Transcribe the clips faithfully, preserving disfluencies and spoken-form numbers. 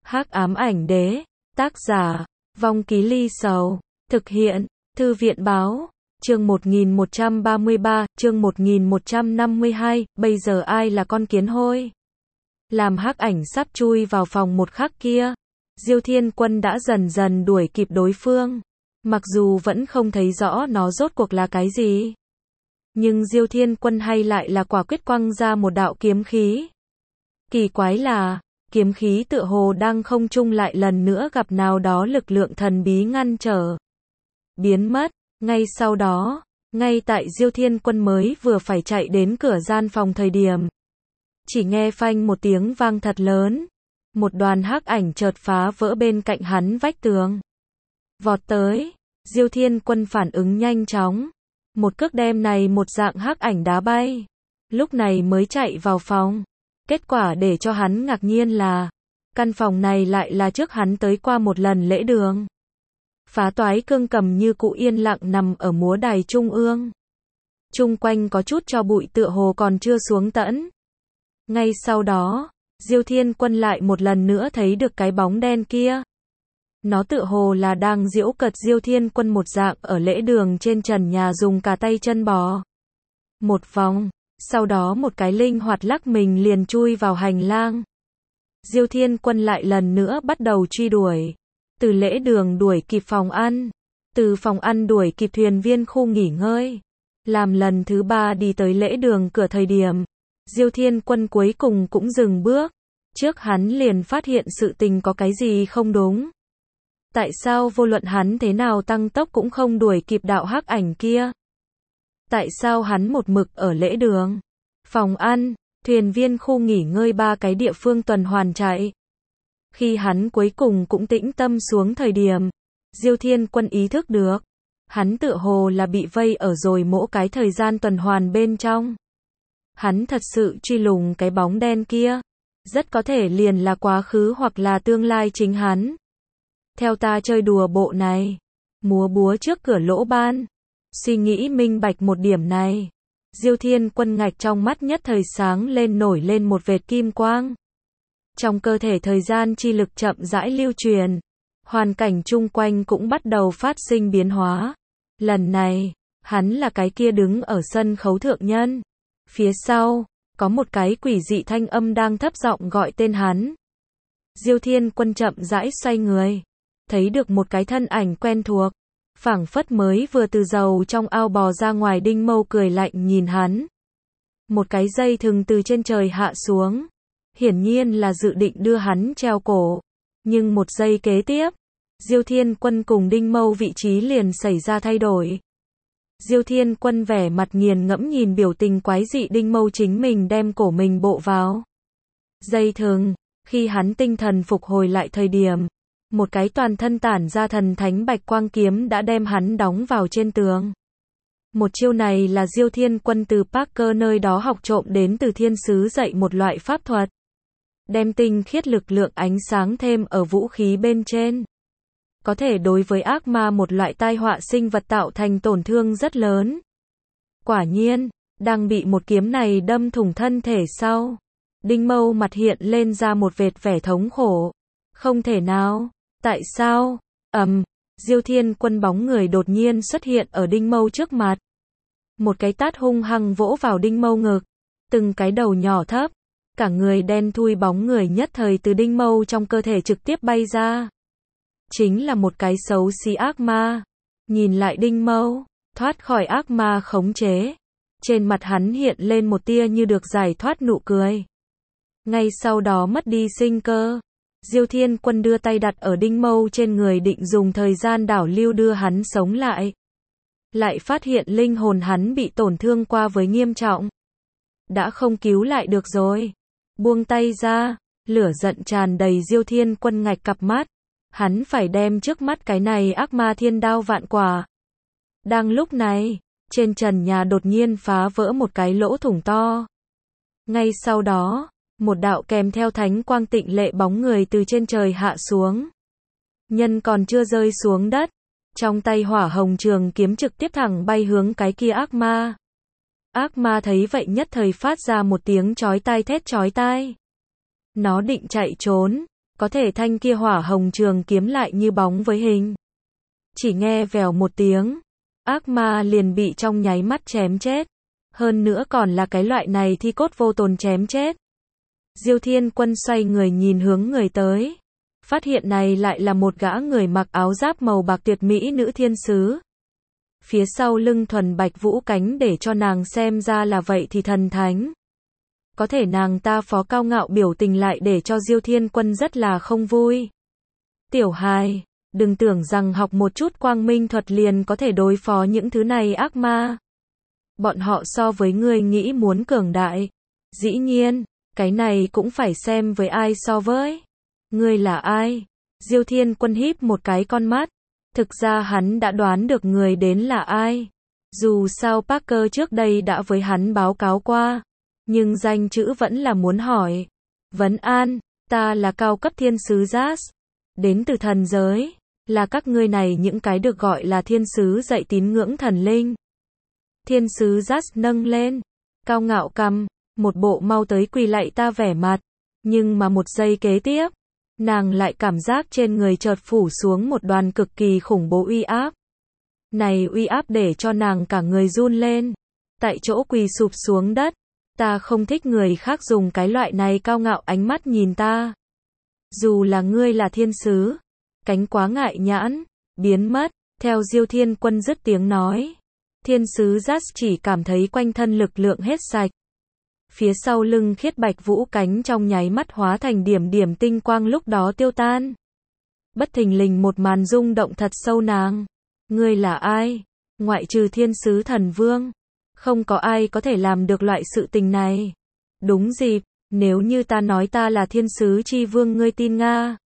Hắc ám ảnh đế, tác giả, Vong Ký Ly Sầu, thực hiện, Thư viện báo, chương một nghìn một trăm ba mươi ba, chương một nghìn một trăm năm mươi hai, bây giờ ai là con kiến hôi? Làm hắc ảnh sắp chui vào phòng một khắc kia, Diêu Thiên Quân đã dần dần đuổi kịp đối phương. Mặc dù vẫn không thấy rõ nó rốt cuộc là cái gì, nhưng Diêu Thiên Quân hay lại là quả quyết quăng ra một đạo kiếm khí. Kỳ quái là, kiếm khí tựa hồ đang không trung lại lần nữa gặp nào đó lực lượng thần bí ngăn trở, biến mất. Ngay sau đó, ngay tại Diêu Thiên Quân mới vừa phải chạy đến cửa gian phòng thời điểm, chỉ nghe phanh một tiếng vang thật lớn, một đoàn hắc ảnh chợt phá vỡ bên cạnh hắn vách tường, vọt tới. Diêu Thiên Quân phản ứng nhanh chóng, một cước đem này một dạng hắc ảnh đá bay, lúc này mới chạy vào phòng. Kết quả để cho hắn ngạc nhiên là, căn phòng này lại là trước hắn tới qua một lần lễ đường. Phá toái cương cầm như cụ yên lặng nằm ở múa đài trung ương. Chung quanh có chút tro bụi tựa hồ còn chưa xuống tẫn. Ngay sau đó, Diêu Thiên Quân lại một lần nữa thấy được cái bóng đen kia. Nó tựa hồ là đang giễu cợt Diêu Thiên Quân một dạng ở lễ đường trên trần nhà dùng cả tay chân bò một vòng, sau đó một cái linh hoạt lắc mình liền chui vào hành lang. Diêu Thiên Quân lại lần nữa bắt đầu truy đuổi, từ lễ đường đuổi kịp phòng ăn, từ phòng ăn đuổi kịp thuyền viên khu nghỉ ngơi. Làm lần thứ ba đi tới lễ đường cửa thời điểm, Diêu Thiên Quân cuối cùng cũng dừng bước. Trước hắn liền phát hiện sự tình có cái gì không đúng. Tại sao vô luận hắn thế nào tăng tốc cũng không đuổi kịp đạo hắc ảnh kia? Tại sao hắn một mực ở lễ đường, phòng ăn, thuyền viên khu nghỉ ngơi ba cái địa phương tuần hoàn chạy? Khi hắn cuối cùng cũng tĩnh tâm xuống thời điểm, Diêu Thiên Quân ý thức được, hắn tựa hồ là bị vây ở rồi mỗi cái thời gian tuần hoàn bên trong. Hắn thật sự truy lùng cái bóng đen kia, rất có thể liền là quá khứ hoặc là tương lai chính hắn. Theo ta chơi đùa bộ này, múa búa trước cửa lỗ ban. Suy nghĩ minh bạch một điểm này, Diêu Thiên Quân ngạch trong mắt nhất thời sáng lên nổi lên một vệt kim quang. Trong cơ thể thời gian chi lực chậm rãi lưu truyền, hoàn cảnh chung quanh cũng bắt đầu phát sinh biến hóa. Lần này, hắn là cái kia đứng ở sân khấu thượng nhân. Phía sau, có một cái quỷ dị thanh âm đang thấp giọng gọi tên hắn. Diêu Thiên Quân chậm rãi xoay người, thấy được một cái thân ảnh quen thuộc, phảng phất mới vừa từ dầu trong ao bò ra ngoài. Đinh Mâu cười lạnh nhìn hắn. Một cái dây thừng từ trên trời hạ xuống, hiển nhiên là dự định đưa hắn treo cổ. Nhưng một giây kế tiếp, Diêu Thiên Quân cùng Đinh Mâu vị trí liền xảy ra thay đổi. Diêu Thiên Quân vẻ mặt nghiền ngẫm nhìn biểu tình quái dị Đinh Mâu chính mình đem cổ mình bộ vào dây thừng. Khi hắn tinh thần phục hồi lại thời điểm, một cái toàn thân tản ra thần thánh bạch quang kiếm đã đem hắn đóng vào trên tường. Một chiêu này là Diêu Thiên Quân từ Parker nơi đó học trộm đến từ thiên sứ dạy một loại pháp thuật, đem tinh khiết lực lượng ánh sáng thêm ở vũ khí bên trên, có thể đối với ác ma một loại tai họa sinh vật tạo thành tổn thương rất lớn. Quả nhiên, đang bị một kiếm này đâm thủng thân thể sau, Đinh Mâu mặt hiện lên ra một vệt vẻ thống khổ. Không thể nào, tại sao? Ầm, Diêu Thiên Quân bóng người đột nhiên xuất hiện ở Đinh Mâu trước mặt. Một cái tát hung hăng vỗ vào Đinh Mâu ngực, từng cái đầu nhỏ thấp, cả người đen thui bóng người nhất thời từ Đinh Mâu trong cơ thể trực tiếp bay ra. Chính là một cái xấu xí ác ma. Nhìn lại Đinh Mâu, thoát khỏi ác ma khống chế, trên mặt hắn hiện lên một tia như được giải thoát nụ cười. Ngay sau đó mất đi sinh cơ, Diêu Thiên Quân đưa tay đặt ở Đinh Mâu trên người định dùng thời gian đảo lưu đưa hắn sống lại. Lại phát hiện linh hồn hắn bị tổn thương qua với nghiêm trọng. Đã không cứu lại được rồi. Buông tay ra, lửa giận tràn đầy Diêu Thiên Quân ngạch cặp mắt. Hắn phải đem trước mắt cái này ác ma thiên đao vạn quả. Đang lúc này, trên trần nhà đột nhiên phá vỡ một cái lỗ thủng to. Ngay sau đó, một đạo kèm theo thánh quang tịnh lệ bóng người từ trên trời hạ xuống. Nhân còn chưa rơi xuống đất, trong tay hỏa hồng trường kiếm trực tiếp thẳng bay hướng cái kia ác ma. Ác ma thấy vậy nhất thời phát ra một tiếng chói tai thét chói tai. Nó định chạy trốn, có thể thanh kia hỏa hồng trường kiếm lại như bóng với hình. Chỉ nghe vèo một tiếng, ác ma liền bị trong nháy mắt chém chết. Hơn nữa còn là cái loại này thi cốt vô tồn chém chết. Diêu Thiên Quân xoay người nhìn hướng người tới. Phát hiện này lại là một gã người mặc áo giáp màu bạc tuyệt mỹ nữ thiên sứ. Phía sau lưng thuần bạch vũ cánh để cho nàng xem ra là vậy thì thần thánh. Có thể nàng ta phó cao ngạo biểu tình lại để cho Diêu Thiên Quân rất là không vui. Tiểu hài, đừng tưởng rằng học một chút quang minh thuật liền có thể đối phó những thứ này ác ma. Bọn họ so với ngươi nghĩ muốn cường đại. Dĩ nhiên, cái này cũng phải xem với ai so với. Ngươi là ai? Diêu Thiên Quân híp một cái con mắt. Thực ra hắn đã đoán được người đến là ai. Dù sao Parker trước đây đã với hắn báo cáo qua. Nhưng danh chữ vẫn là muốn hỏi. Vấn an, ta là cao cấp thiên sứ Jas. Đến từ thần giới. Là các ngươi này những cái được gọi là thiên sứ dạy tín ngưỡng thần linh. Thiên sứ Jas nâng lên. Cao ngạo cằm. Một bộ mau tới quỳ lạy ta vẻ mặt. Nhưng mà một giây kế tiếp. Nàng lại cảm giác trên người chợt phủ xuống một đoàn cực kỳ khủng bố uy áp. Này uy áp để cho nàng cả người run lên. Tại chỗ quỳ sụp xuống đất. Ta không thích người khác dùng cái loại này cao ngạo ánh mắt nhìn ta. Dù là ngươi là thiên sứ. Cánh quá ngại nhãn. Biến mất. Theo Diêu Thiên Quân dứt tiếng nói. Thiên sứ Jas chỉ cảm thấy quanh thân lực lượng hết sạch. Phía sau lưng khiết bạch vũ cánh trong nháy mắt hóa thành điểm điểm tinh quang lúc đó tiêu tan. Bất thình lình một màn rung động thật sâu nàng. Ngươi là ai? Ngoại trừ thiên sứ thần vương. Không có ai có thể làm được loại sự tình này. Đúng dịp, nếu như ta nói ta là thiên sứ chi vương ngươi tin nga?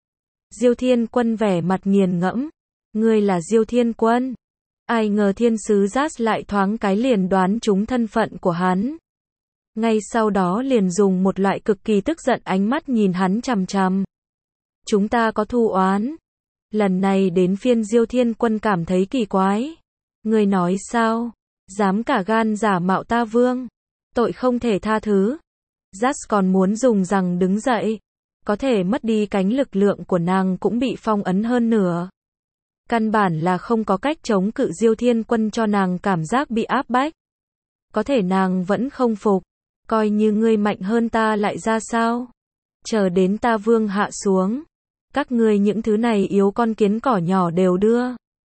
Diêu Thiên Quân vẻ mặt nghiền ngẫm. Ngươi là Diêu Thiên Quân. Ai ngờ thiên sứ Jas lại thoáng cái liền đoán trúng thân phận của hắn. Ngay sau đó liền dùng một loại cực kỳ tức giận ánh mắt nhìn hắn chằm chằm. Chúng ta có thù oán. Lần này đến phiên Diêu Thiên Quân cảm thấy kỳ quái. Ngươi nói sao? Dám cả gan giả mạo ta vương. Tội không thể tha thứ. Jas còn muốn dùng rằng đứng dậy. Có thể mất đi cánh lực lượng của nàng cũng bị phong ấn hơn nửa. Căn bản là không có cách chống cự Diêu Thiên Quân cho nàng cảm giác bị áp bách. Có thể nàng vẫn không phục. Coi như ngươi mạnh hơn ta lại ra sao? Chờ đến ta vương hạ xuống. Các ngươi những thứ này yếu con kiến cỏ nhỏ đều đưa.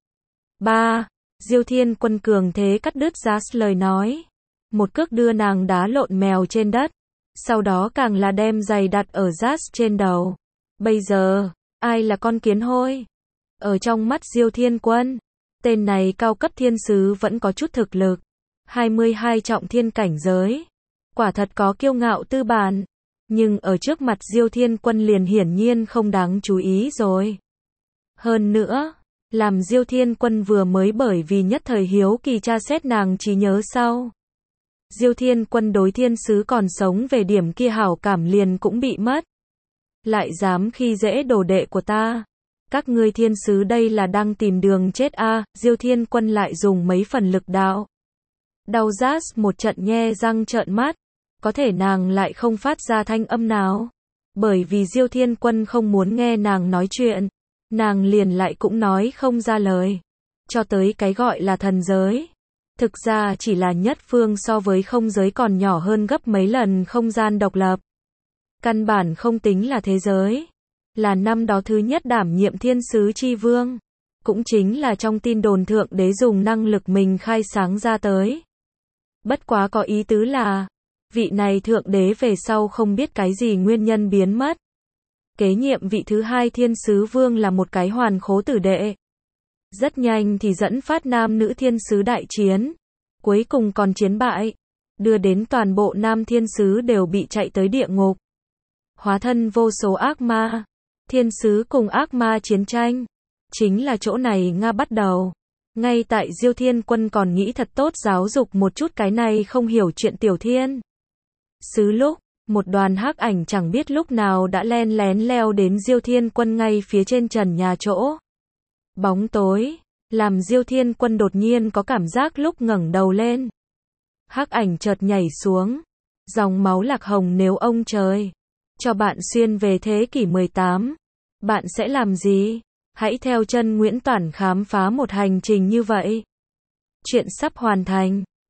Ba. Diêu Thiên Quân cường thế cắt đứt Jas lời nói. Một cước đưa nàng đá lộn mèo trên đất. Sau đó càng là đem giày đặt ở Jas trên đầu. Bây giờ, ai là con kiến hôi? Ở trong mắt Diêu Thiên Quân, tên này cao cấp thiên sứ vẫn có chút thực lực. hai mươi hai trọng thiên cảnh giới. Quả thật có kiêu ngạo tư bản. Nhưng ở trước mặt Diêu Thiên Quân liền hiển nhiên không đáng chú ý rồi. Hơn nữa, làm Diêu Thiên Quân vừa mới bởi vì nhất thời hiếu kỳ tra xét nàng trí nhớ sau. Diêu Thiên Quân đối thiên sứ còn sống về điểm kia hảo cảm liền cũng bị mất. Lại dám khi dễ đồ đệ của ta. Các ngươi thiên sứ đây là đang tìm đường chết a à, Diêu Thiên Quân lại dùng mấy phần lực đạo. Đau Jas một trận nhe răng trợn mắt. Có thể nàng lại không phát ra thanh âm nào. Bởi vì Diêu Thiên Quân không muốn nghe nàng nói chuyện. Nàng liền lại cũng nói không ra lời. Cho tới cái gọi là thần giới. Thực ra chỉ là nhất phương so với không giới còn nhỏ hơn gấp mấy lần không gian độc lập. Căn bản không tính là thế giới. Là năm đó thứ nhất đảm nhiệm thiên sứ chi vương. Cũng chính là trong tin đồn thượng đế dùng năng lực mình khai sáng ra tới. Bất quá có ý tứ là, vị này thượng đế về sau không biết cái gì nguyên nhân biến mất. Kế nhiệm vị thứ hai thiên sứ vương là một cái hoàn khố tử đệ. Rất nhanh thì dẫn phát nam nữ thiên sứ đại chiến. Cuối cùng còn chiến bại. Đưa đến toàn bộ nam thiên sứ đều bị chạy tới địa ngục. Hóa thân vô số ác ma. Thiên sứ cùng ác ma chiến tranh. Chính là chỗ này Nga bắt đầu. Ngay tại Diêu Thiên Quân còn nghĩ thật tốt giáo dục một chút cái này không hiểu chuyện tiểu thiên sứ lúc, một đoàn hắc ảnh chẳng biết lúc nào đã len lén leo đến Diêu Thiên Quân ngay phía trên trần nhà chỗ. Bóng tối, làm Diêu Thiên Quân đột nhiên có cảm giác lúc ngẩng đầu lên. Hắc ảnh chợt nhảy xuống. Dòng máu lạc hồng nếu ông trời. cho bạn xuyên về thế kỷ mười tám. Bạn sẽ làm gì? Hãy theo chân Nguyễn Toản khám phá một hành trình như vậy. Chuyện sắp hoàn thành.